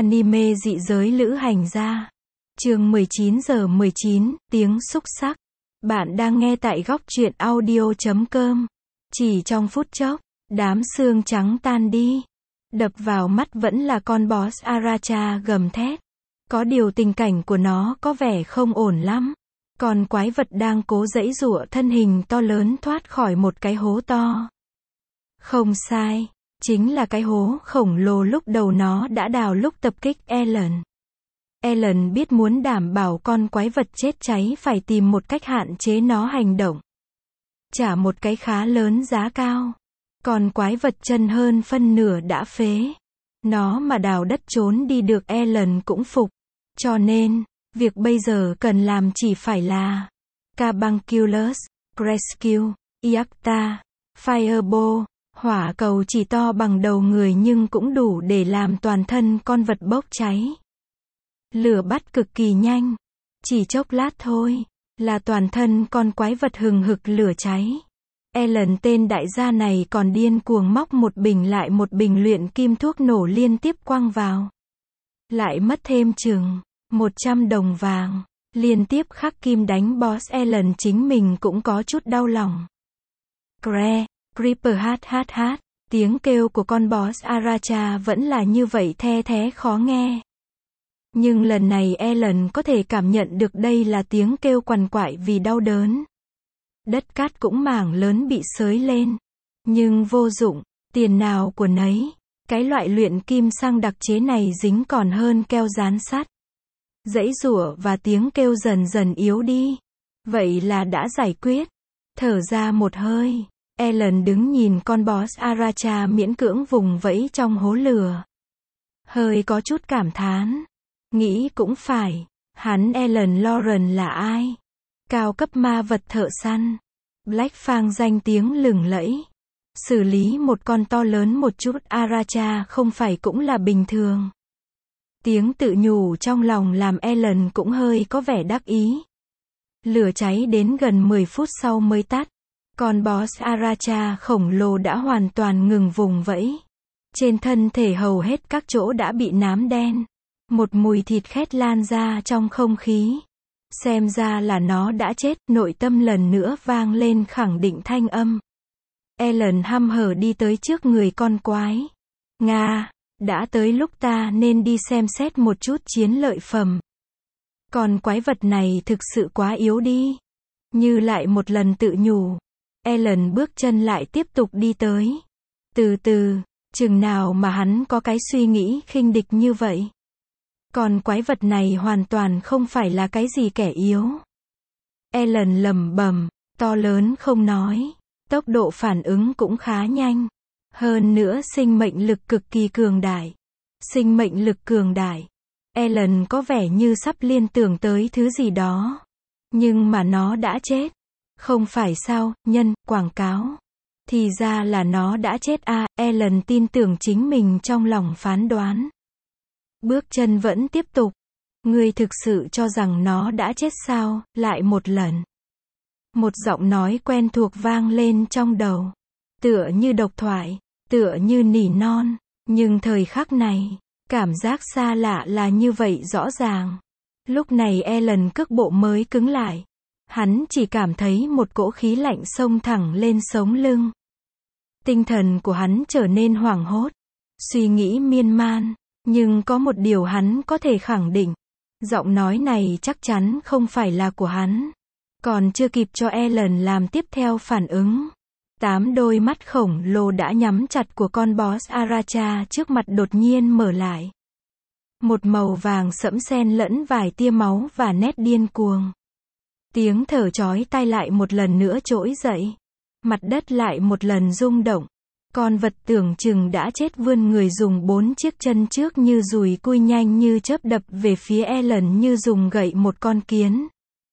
Anime dị giới lữ hành gia. Chương 19:19, tiếng xúc xắc. Bạn đang nghe tại góc truyện audio.com. Chỉ trong phút chốc, đám xương trắng tan đi. Đập vào mắt vẫn là con boss Aracha gầm thét. Có điều tình cảnh của nó có vẻ không ổn lắm. Con quái vật đang cố giãy giụa thân hình to lớn thoát khỏi một cái hố to. Không sai, chính là cái hố khổng lồ lúc đầu nó đã đào lúc tập kích Ellen. Ellen biết muốn đảm bảo con quái vật chết cháy phải tìm một cách hạn chế nó hành động. Trả một cái khá lớn giá cao. Con quái vật chân hơn phân nửa đã phế. Nó mà đào đất trốn đi được Ellen cũng phục. Cho nên, việc bây giờ cần làm chỉ phải là Carbunculus, Rescue, Iacta, Fireball, hỏa cầu chỉ to bằng đầu người nhưng cũng đủ để làm toàn thân con vật bốc cháy. Lửa bắt cực kỳ nhanh. Chỉ chốc lát thôi, là toàn thân con quái vật hừng hực lửa cháy. Ellen tên đại gia này còn điên cuồng móc một bình lại một bình luyện kim thuốc nổ liên tiếp quăng vào. Lại mất thêm chừng 100 đồng vàng. Liên tiếp khắc kim đánh boss Ellen chính mình cũng có chút đau lòng. Creeper hát. Tiếng kêu của con boss Aracha vẫn là như vậy the thé khó nghe. Nhưng lần này Ellen có thể cảm nhận được đây là tiếng kêu quằn quại vì đau đớn. Đất cát cũng mảng lớn bị xới lên. Nhưng vô dụng, tiền nào của nấy. Cái loại luyện kim xăng đặc chế này dính còn hơn keo dán sắt. Giãy giụa và tiếng kêu dần dần yếu đi. Vậy là đã giải quyết. Thở ra một hơi, Ellen đứng nhìn con boss Aracha miễn cưỡng vùng vẫy trong hố lửa. Hơi có chút cảm thán. Nghĩ cũng phải, hắn Ellen Lauren là ai? Cao cấp ma vật thợ săn. Black Phang danh tiếng lừng lẫy. Xử lý một con to lớn một chút Aracha không phải cũng là bình thường. Tiếng tự nhủ trong lòng làm Ellen cũng hơi có vẻ đắc ý. Lửa cháy đến gần 10 phút sau mới tắt. Con boss Aracha khổng lồ đã hoàn toàn ngừng vùng vẫy. Trên thân thể hầu hết các chỗ đã bị nám đen. Một mùi thịt khét lan ra trong không khí. Xem ra là nó đã chết, nội tâm lần nữa vang lên khẳng định thanh âm. Ellen hăm hở đi tới trước người con quái. Nga, đã tới lúc ta nên đi xem xét một chút chiến lợi phẩm. Con quái vật này thực sự quá yếu đi. Như lại một lần tự nhủ. Ellen bước chân lại tiếp tục đi tới. Từ từ, chừng nào mà hắn có cái suy nghĩ khinh địch như vậy. Con quái vật này hoàn toàn không phải là cái gì kẻ yếu. Ellen lẩm bẩm, to lớn không nói. Tốc độ phản ứng cũng khá nhanh. Hơn nữa sinh mệnh lực cực kỳ cường đại. Sinh mệnh lực cường đại. Ellen có vẻ như sắp liên tưởng tới thứ gì đó. Nhưng mà nó đã chết. Không phải sao, nhân, quảng cáo. Thì ra là nó đã chết à, Ellen tin tưởng chính mình trong lòng phán đoán. Bước chân vẫn tiếp tục. Ngươi thực sự cho rằng nó đã chết sao, lại một lần. Một giọng nói quen thuộc vang lên trong đầu. Tựa như độc thoại, tựa như nỉ non. Nhưng thời khắc này, cảm giác xa lạ là như vậy rõ ràng. Lúc này Ellen cước bộ mới cứng lại. Hắn chỉ cảm thấy một cỗ khí lạnh xông thẳng lên sống lưng. Tinh thần của hắn trở nên hoảng hốt. Suy nghĩ miên man. Nhưng có một điều hắn có thể khẳng định. Giọng nói này chắc chắn không phải là của hắn. Còn chưa kịp cho Ellen làm tiếp theo phản ứng. 8 đôi mắt khổng lồ đã nhắm chặt của con boss Aracha trước mặt đột nhiên mở lại. Một màu vàng sẫm xen lẫn vài tia máu và nét điên cuồng. Tiếng thở chói tai lại một lần nữa trỗi dậy. Mặt đất lại một lần rung động. Con vật tưởng chừng đã chết vươn người dùng 4 chiếc chân trước như dùi cui nhanh như chớp đập về phía Ellen như dùng gậy một con kiến.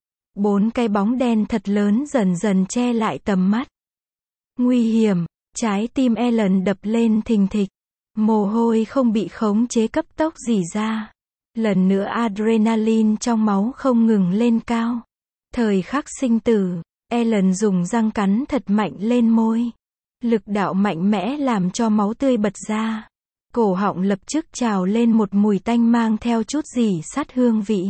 4 cái bóng đen thật lớn dần dần che lại tầm mắt. Nguy hiểm, trái tim Ellen đập lên thình thịch. Mồ hôi không bị khống chế cấp tốc rỉ ra. Lần nữa adrenaline trong máu không ngừng lên cao. Thời khắc sinh tử, Ellen dùng răng cắn thật mạnh lên môi. Lực đạo mạnh mẽ làm cho máu tươi bật ra. Cổ họng lập tức trào lên một mùi tanh mang theo chút rỉ sắt hương vị.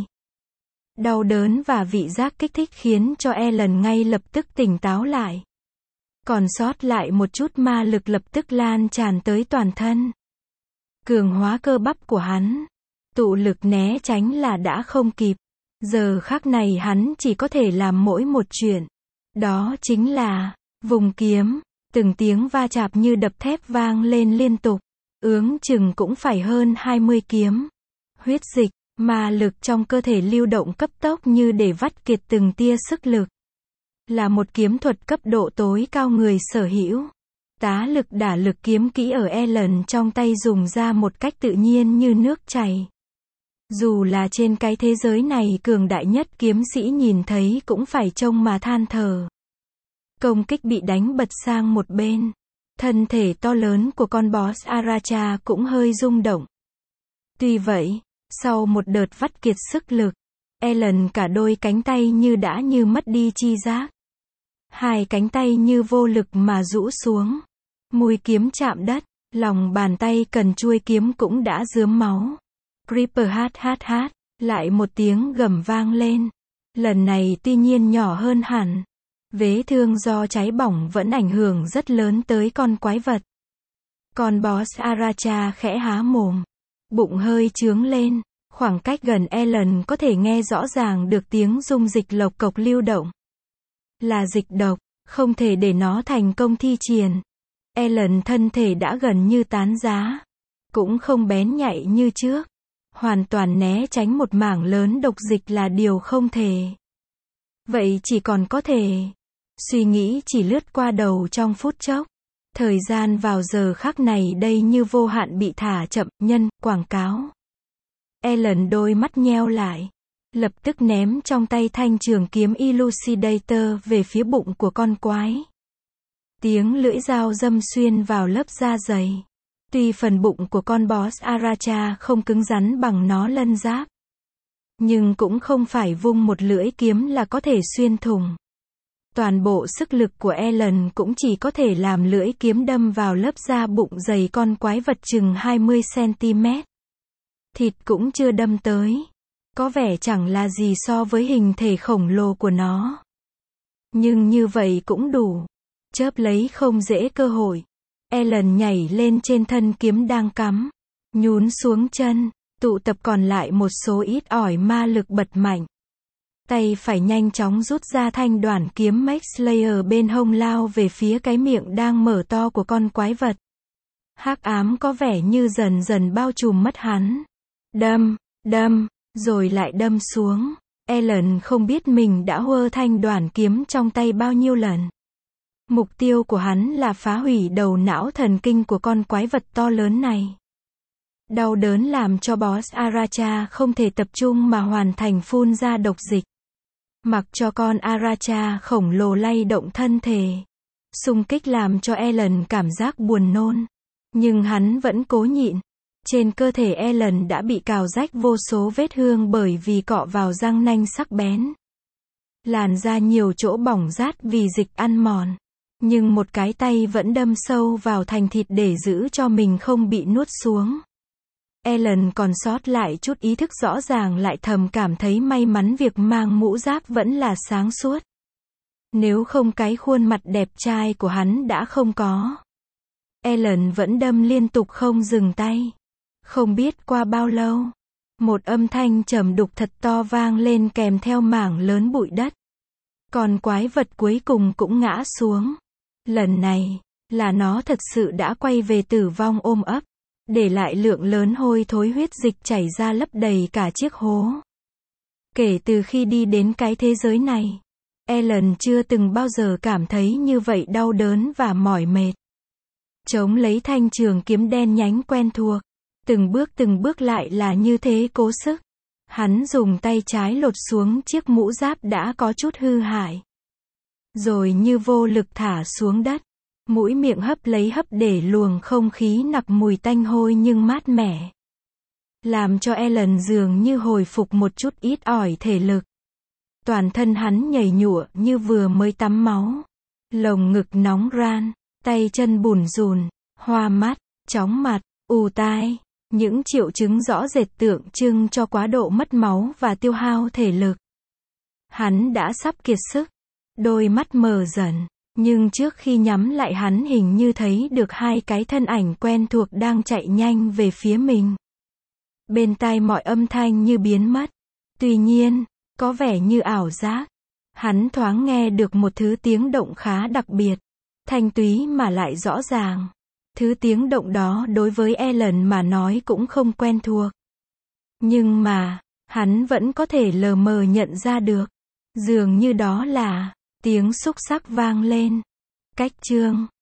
Đau đớn và vị giác kích thích khiến cho Ellen ngay lập tức tỉnh táo lại. Còn sót lại một chút ma lực lập tức lan tràn tới toàn thân. Cường hóa cơ bắp của hắn. Tụ lực né tránh là đã không kịp. Giờ khắc này hắn chỉ có thể làm mỗi một chuyện. Đó chính là vùng kiếm. Từng tiếng va chạm như đập thép vang lên liên tục. Ước chừng cũng phải hơn 20 kiếm. Huyết dịch, ma lực trong cơ thể lưu động cấp tốc như để vắt kiệt từng tia sức lực. Là một kiếm thuật cấp độ tối cao người sở hữu. Tá lực đả lực kiếm kỹ ở Ellen trong tay dùng ra một cách tự nhiên như nước chảy. Dù là trên cái thế giới này cường đại nhất kiếm sĩ nhìn thấy cũng phải trông mà than thở. Công kích bị đánh bật sang một bên. Thân thể to lớn của con boss Aracha cũng hơi rung động. Tuy vậy, sau một đợt vắt kiệt sức lực, Ellen cả đôi cánh tay như đã mất đi chi giác. Hai cánh tay như vô lực mà rũ xuống. Mũi kiếm chạm đất, lòng bàn tay cần chuôi kiếm cũng đã rướm máu. Creeper hát, lại một tiếng gầm vang lên. Lần này tuy nhiên nhỏ hơn hẳn. Vết thương do cháy bỏng vẫn ảnh hưởng rất lớn tới con quái vật. Con boss Aracha khẽ há mồm. Bụng hơi trướng lên. Khoảng cách gần Ellen có thể nghe rõ ràng được tiếng dung dịch lộc cộc lưu động. Là dịch độc, không thể để nó thành công thi triển. Ellen thân thể đã gần như tán giá. Cũng không bén nhạy như trước. Hoàn toàn né tránh một mảng lớn độc dịch là điều không thể. Vậy chỉ còn có thể. Suy nghĩ chỉ lướt qua đầu trong phút chốc. Thời gian vào giờ khắc này đây như vô hạn bị thả chậm, nhân, quảng cáo. Ellen đôi mắt nheo lại. Lập tức ném trong tay thanh trường kiếm Elucidator về phía bụng của con quái. Tiếng lưỡi dao đâm xuyên vào lớp da dày. Tuy phần bụng của con boss Aracha không cứng rắn bằng nó lân giáp. Nhưng cũng không phải vung một lưỡi kiếm là có thể xuyên thủng. Toàn bộ sức lực của Ellen cũng chỉ có thể làm lưỡi kiếm đâm vào lớp da bụng dày con quái vật chừng 20 cm. Thịt cũng chưa đâm tới. Có vẻ chẳng là gì so với hình thể khổng lồ của nó. Nhưng như vậy cũng đủ. Chớp lấy không dễ cơ hội. Ellen nhảy lên trên thân kiếm đang cắm. Nhún xuống chân. Tụ tập còn lại một số ít ỏi ma lực bật mạnh. Tay phải nhanh chóng rút ra thanh đoản kiếm Max Slayer bên hông lao về phía cái miệng đang mở to của con quái vật. Hắc ám có vẻ như dần dần bao trùm mất hắn. Đâm, rồi lại đâm xuống. Ellen không biết mình đã huơ thanh đoản kiếm trong tay bao nhiêu lần. Mục tiêu của hắn là phá hủy đầu não thần kinh của con quái vật to lớn này. Đau đớn làm cho boss Aracha không thể tập trung mà hoàn thành phun ra độc dịch. Mặc cho con Aracha khổng lồ lay động thân thể. Xung kích làm cho Ellen cảm giác buồn nôn. Nhưng hắn vẫn cố nhịn. Trên cơ thể Ellen đã bị cào rách vô số vết thương bởi vì cọ vào răng nanh sắc bén. Làn da nhiều chỗ bỏng rát vì dịch ăn mòn. Nhưng một cái tay vẫn đâm sâu vào thành thịt để giữ cho mình không bị nuốt xuống. Ellen còn sót lại chút ý thức rõ ràng lại thầm cảm thấy may mắn việc mang mũ giáp vẫn là sáng suốt. Nếu không cái khuôn mặt đẹp trai của hắn đã không có. Ellen vẫn đâm liên tục không dừng tay. Không biết qua bao lâu. Một âm thanh trầm đục thật to vang lên kèm theo mảng lớn bụi đất. Còn quái vật cuối cùng cũng ngã xuống. Lần này, là nó thật sự đã quay về tử vong ôm ấp. Để lại lượng lớn hôi thối huyết dịch chảy ra lấp đầy cả chiếc hố. Kể từ khi đi đến cái thế giới này, Ellen chưa từng bao giờ cảm thấy như vậy đau đớn và mỏi mệt. Chống lấy thanh trường kiếm đen nhánh quen thuộc. Từng bước lại là như thế cố sức. Hắn dùng tay trái lột xuống chiếc mũ giáp đã có chút hư hại. Rồi như vô lực thả xuống đất. Mũi miệng hấp để luồng không khí nặc mùi tanh hôi nhưng mát mẻ. Làm cho Ellen dường như hồi phục một chút ít ỏi thể lực. Toàn thân hắn nhảy nhụa như vừa mới tắm máu. Lồng ngực nóng ran, tay chân bủn rùn, hoa mắt, chóng mặt, ù tai. Những triệu chứng rõ rệt tượng trưng cho quá độ mất máu và tiêu hao thể lực. Hắn đã sắp kiệt sức. Đôi mắt mờ dần. Nhưng trước khi nhắm lại hắn hình như thấy được hai cái thân ảnh quen thuộc đang chạy nhanh về phía mình. Bên tai mọi âm thanh như biến mất. Tuy nhiên, có vẻ như ảo giác. Hắn thoáng nghe được một thứ tiếng động khá đặc biệt. Thanh túy mà lại rõ ràng. Thứ tiếng động đó đối với Alan mà nói cũng không quen thuộc. Nhưng mà, hắn vẫn có thể lờ mờ nhận ra được. Dường như đó là tiếng xúc xắc vang lên. Cách chương